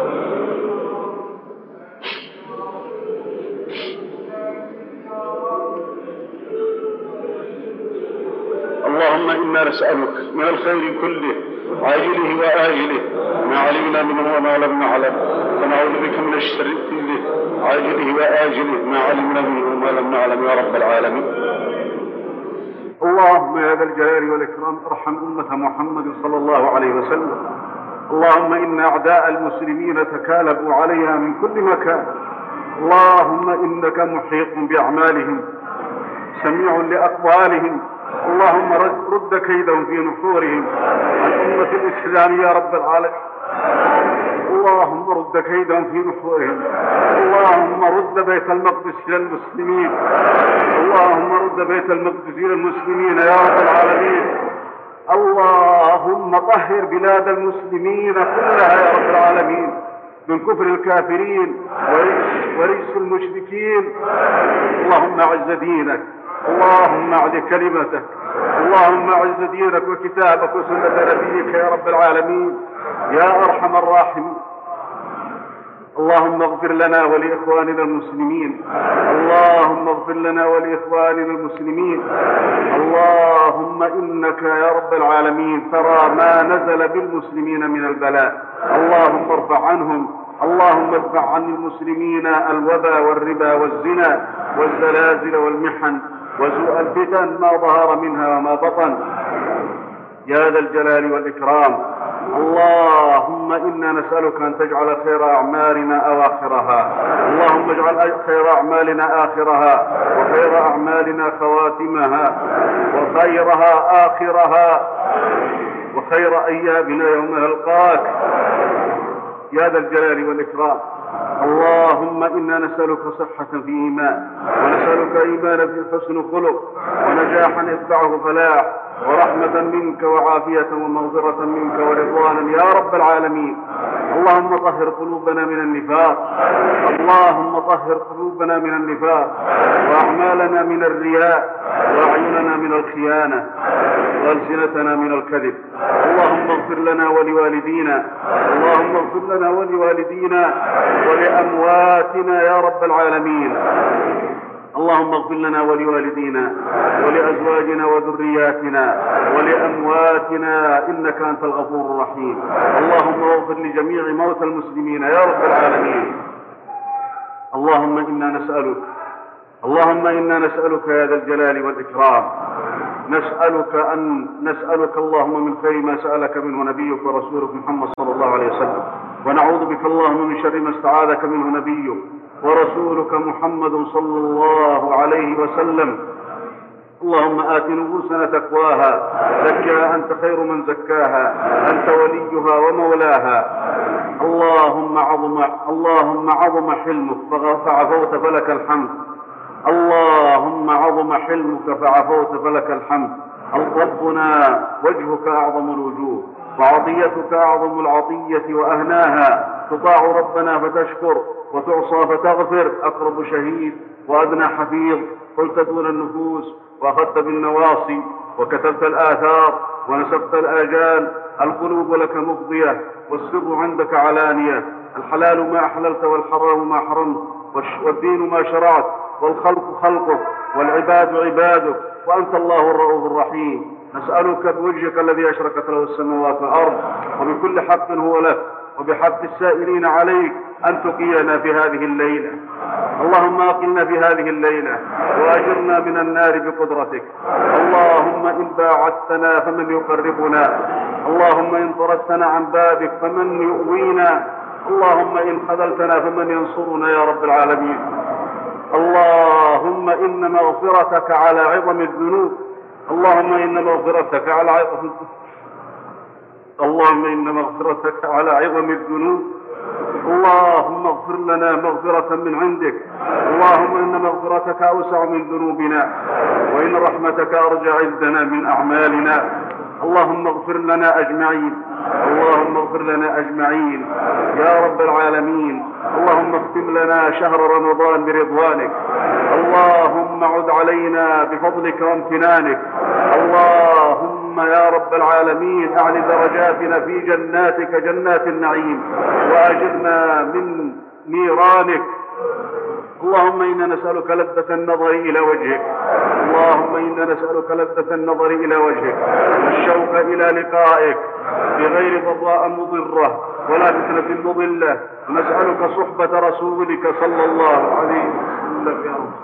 اللهم إنا نسألك من الخير كله عاجله وآجله ما علمنا منه وما لم نعلم، ونعوذ بك من الشر كله عاجله وآجله ما علمنا منه وما لم نعلم يا رب العالمين. اللهم يا ذا الجلال والإكرام ارحم أمة محمد صلى الله عليه وسلم. اللهم إن أعداء المسلمين تكالبوا عليها من كل مكان. اللهم إنك محيط بأعمالهم سميع لأقوالهم. اللهم رد كيدهم في نحورهم عن أمة الإسلام يا رب العالمين. اللهم رد كيدهم في نحورهم. اللهم رد بيت المقدس إلى المسلمين. اللهم رد بيت المقدس إلى المسلمين يا رب العالمين. اللهم طهر بلاد المسلمين كلها يا رب العالمين من كفر الكافرين ورجس المشركين. اللهم أعز دينك، اللهم أعز كلمتك، اللهم أعز دينك وكتابك وسنة نبيك يا رب العالمين يا أرحم الراحمين. اللهم اغفر لنا ولإخواننا المسلمين. اللهم اغفر لنا ولإخواننا المسلمين. اللهم إنك يا رب العالمين ترى ما نزل بالمسلمين من البلاء. اللهم ارفع عنهم، اللهم ادفع عن المسلمين الوبا والربا والزنا والزلازل والمحن وسوء الفتن ما ظهر منها وما بطن يا ذا الجلال والإكرام. اللهم إنا نسألك أن تجعل خير أعمالنا أواخرها. اللهم اجعل خير أعمالنا آخرها، وخير أعمالنا خواتمها، وخيرها آخرها، وخير أيامنا يوم نلقاك يا ذا الجلال والإكرام. اللهم إنا نسألك صحة في إيمان، ونسألك إيمانا في حسن خلق، ونجاحا يتبعه فلاح، ورحمة منك وعافية ومغفرة منك ورضوانا يا رب العالمين. اللهم طهر قلوبنا من النفاق، اللهم طهر قلوبنا من النفاق، وأعمالنا من الرياء، وأعيننا من الخيانة، وألسنتنا من الكذب. اللهم اغفر لنا ولوالدينا، اللهم اغفر لنا ولوالدينا ولأمواتنا يا رب العالمين. اللهم اغفر لنا ولوالدينا ولأزواجنا وذرياتنا ولأمواتنا إنك أنت الغفور الرحيم. اللهم اغفر لجميع موتى المسلمين يا رب العالمين. اللهم إنا نسألك اللهم إنا نسألك يا ذا الجلال والإكرام، نسألك أن نسألك اللهم من خير ما سألك منه نبيك ورسولك محمد صلى الله عليه وسلم، ونعوذ بك اللهم من شر ما استعاذك منه نبيك ورسولك محمد صلى الله عليه وسلم. اللهم آت نفوسنا تقواها، زكها أنت خير من زكاها، أنت وليها ومولاها. اللهم عظم اللهم عظم حلمك فعفوت فلك الحمد. اللهم عظم حلمك فعفوت فلك الحمد. ربنا وجهك أعظم الوجوه، وعطيتك أعظم العطية وأهناها. تطاع ربنا فتشكر، وتعصى فتغفر. أقرب شهيد وأدنى حفيظ، قلت دون النفوس وأخذت بالنواصي، وكتبت الآثار ونسبت الآجال. القلوب لك مفضية، والسر عندك علانية. الحلال ما أحللت، والحرام ما حرمت، والدين ما شرعت، والخلق خلقك، والعباد عبادك، وأنت الله الرؤوف الرحيم. نسألك بوجهك الذي أشركت له السماوات والأرض، وبكل حق هو لك، وبحق السائلين عليك، أن تقينا في هذه الليلة. اللهم أقلنا في هذه الليلة، وأجرنا من النار بقدرتك. اللهم إن باعدتنا فمن يقربنا، اللهم إن طردتنا عن بابك فمن يؤوينا، اللهم إن خذلتنا فمن ينصرنا يا رب العالمين. اللهم إن مغفرتك على عظم الذنوب، اللهم إن مغفرتك على عظم اللهم إن مغفرتك على عظم الذنوب. اللهم اغفر لنا مغفرة من عندك. اللهم إن مغفرتك أوسع من ذنوبنا، وإن رحمتك أرجى عندنا من أعمالنا. اللهم اغفر لنا أجمعين، اللهم اغفر لنا أجمعين يا رب العالمين. اللهم اختم لنا شهر رمضان برضوانك. اللهم عد علينا بفضلك وامتنانك. اللهم يا رب العالمين أعل درجاتنا في جناتك جنات النعيم، وأجرنا من نيرانك. اللهم إنا نسألك لذة النظر إلى وجهك، اللهم إنا نسألك لذة النظر إلى وجهك، والشوق إلى لقائك بغير ضراء مضرة ولا فتنة مضلة. ونسألك صحبة رسولك صلى الله عليه وسلم يا رب.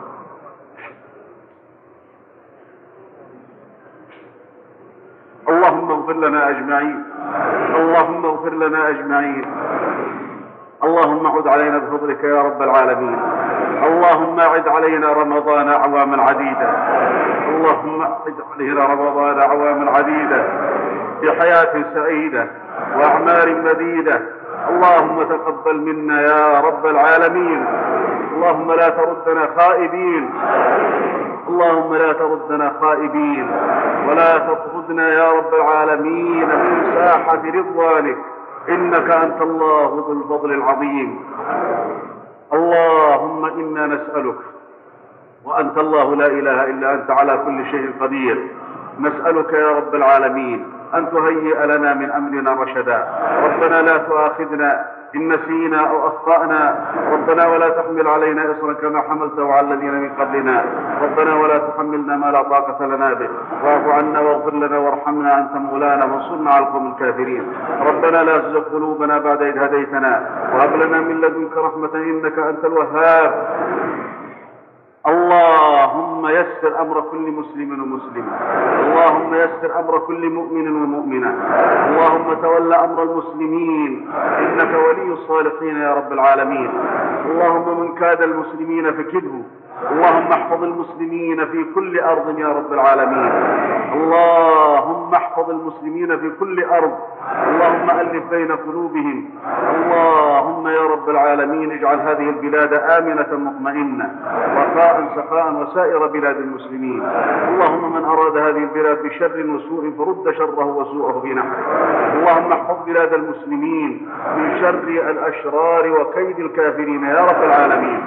اللهم اغفر لنا أجمعين، اللهم اغفر لنا أجمعين. اللهم عد علينا بفضلك يا رب العالمين. اللهم أعد علينا رمضان أعواما عديدة، اللهم أعد علينا رمضان أعواما عديدة بحياة سعيدة وأعمال مديدة. اللهم تقبل منا يا رب العالمين. اللهم لا تردنا خائبين، اللهم لا تردنا خائبين، ولا تطردنا يا رب العالمين من ساحة رضوانك، إنك أنت الله ذو الفضل العظيم. اللهم إنا نسألك، وأنت الله لا إله إلا أنت على كل شيء قدير، نسألك يا رب العالمين أن تهيئ لنا من أمرنا رشدا. ربنا لا تؤاخذنا إن نسينا أو أخطأنا، ربنا ولا تحمل علينا إصرا كما حملته على الذين من قبلنا، ربنا ولا تحملنا ما لا طاقة لنا به، واعف عنا واغفر لنا وارحمنا أنت مولانا وانصرنا على القوم الكافرين. ربنا لا تزغ قلوبنا بعد إذ هديتنا، وهب لنا من لدنك رحمة إنك أنت الوهاب. الله اللهم يسر أمر كل مسلم ومسلمة، اللهم يسر أمر كل مؤمن ومؤمنة، اللهم تول أمر المسلمين إنك ولي الصالحين يا رب العالمين. اللهم من كاد المسلمين فكده، اللهم احفظ المسلمين في كل أرض يا رب العالمين. اللهم احفظ المسلمين في كل أرض، اللهم ألف بين قلوبهم. اللهم يا رب العالمين اجعل هذه البلاد آمنة مطمئنة رخاء سخاء وسائر بلاد المسلمين. اللهم من أراد هذه البلاد بشر وسوء فرد شره وسوءه في نحره. اللهم احفظ بلاد المسلمين من شر الأشرار وكيد الكافرين يا رب العالمين.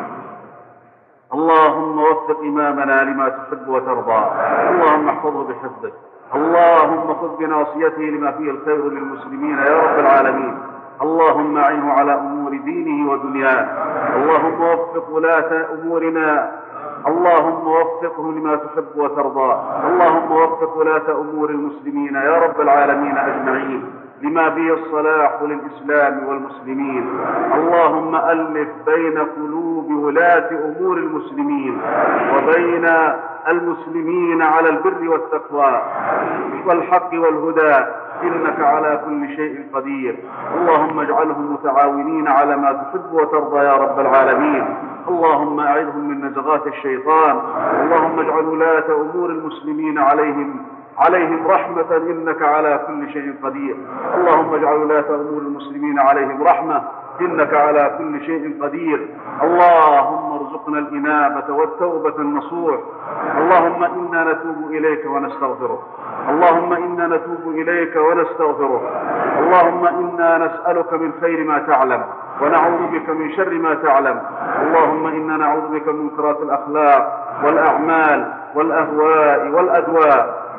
اللهم وفق إمامنا لما تحب وترضى، اللهم احفظه بحفظك، اللهم خذ بناصيته لما فيه الخير للمسلمين يا رب العالمين. اللهم أعنه على أمور دينه ودنياه، اللهم وفق ولاة أمورنا، اللهم وفقه لما تحب وترضى، اللهم وفق ولاة أمور المسلمين يا رب العالمين أجمعين لما فيه الصلاح للإسلام والمسلمين. اللهم ألف بين قلوب ولاة أمور المسلمين وبين المسلمين على البر والتقوى والحق والهدى، إنك على كل شيء قدير. اللهم اجعلهم متعاونين على ما تحب وترضى يا رب العالمين. اللهم أعذهم من نزغات الشيطان، اللهم اجعل ولاة أمور المسلمين عليهم عليهم رحمة إنك على كل شيء قدير. اللهم اجعل ولاة أمور المسلمين عليهم رحمة إنك على كل شيء قدير. اللهم ارزقنا الإنابة والتوبة النصوح. اللهم إنا نتوب إليك ونستغفرك، اللهم إنا نتوب إليك ونستغفرك، اللهم إنا نسألك من خير ما تعلم ونعوذ بك من شر ما تعلم. اللهم إنا نعوذ بك من منكرات الأخلاق والأعمال والأهواء والأدواء.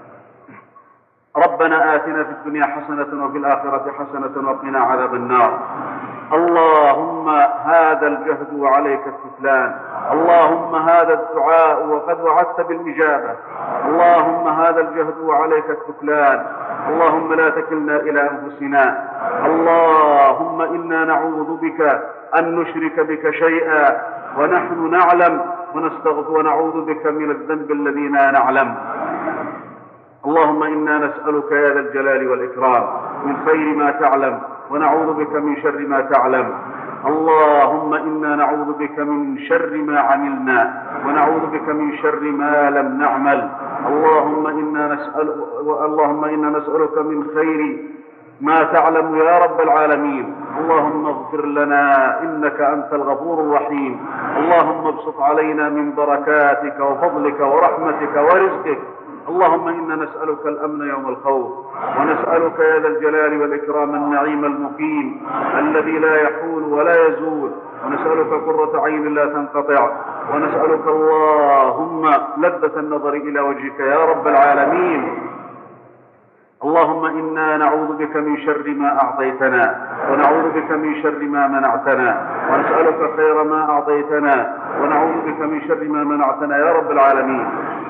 ربنا آتنا في الدنيا حسنة وفي الآخرة حسنة وقنا عذاب النار. اللهم هذا الجهد وعليك الكفلان، اللهم هذا الدعاء وقد وعدت بالإجابة، اللهم هذا الجهد وعليك الكفلان. اللهم لا تكلنا إلى أنفسنا، اللهم إنا نعوذ بك أن نشرك بك شيئا ونحن نعلم ونستغفر ونعوذ بك من الذنب الذي لا نعلم. اللهم إنا نسألك يا ذا الجلال والإكرام من خير ما تعلم ونعوذ بك من شر ما تعلم. اللهم إنا نعوذ بك من شر ما عملنا ونعوذ بك من شر ما لم نعمل. اللهم إنا نسأل اللهم إنا نسألك من خير ما تعلم يا رب العالمين. اللهم اغفر لنا إنك أنت الغفور الرحيم. اللهم ابسط علينا من بركاتك وفضلك ورحمتك ورزقك. اللهم إنا نسألك الأمن يوم الخوف، ونسألك يا ذا الجلال والإكرام النعيم المقيم الذي لا يحول ولا يزول، ونسألك قرة عين لا تنقطع، ونسألك اللهم لذة النظر إلى وجهك يا رب العالمين. اللهم إنا نعوذ بك من شر ما أعطيتنا ونعوذ بك من شر ما منعتنا، ونسألك خير ما أعطيتنا ونعوذ بك من شر ما منعتنا يا رب العالمين.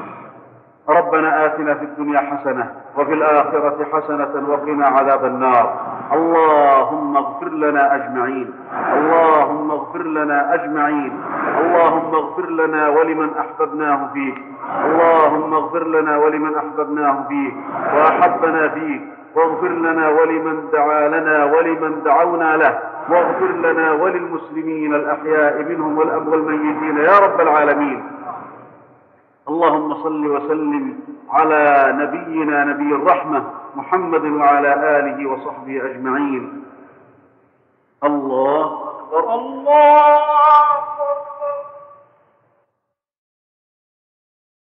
ربنا آتنا في الدنيا حسنة وفي الآخرة حسنة وقنا عذاب النار. اللهم اغفر لنا أجمعين، اللهم اغفر لنا أجمعين، اللهم اغفر لنا ولمن أحببناه فيك، اللهم اغفر لنا ولمن أحببناه فيك وأحبنا فيك، واغفر لنا ولمن دعا لنا ولمن دعونا له، واغفر لنا وللمسلمين الأحياء منهم والميتين يا رب العالمين. اللهم صل وسلم على نبينا نبي الرحمة محمد وعلى آله وصحبه أجمعين. الله أكبر. الله أكبر.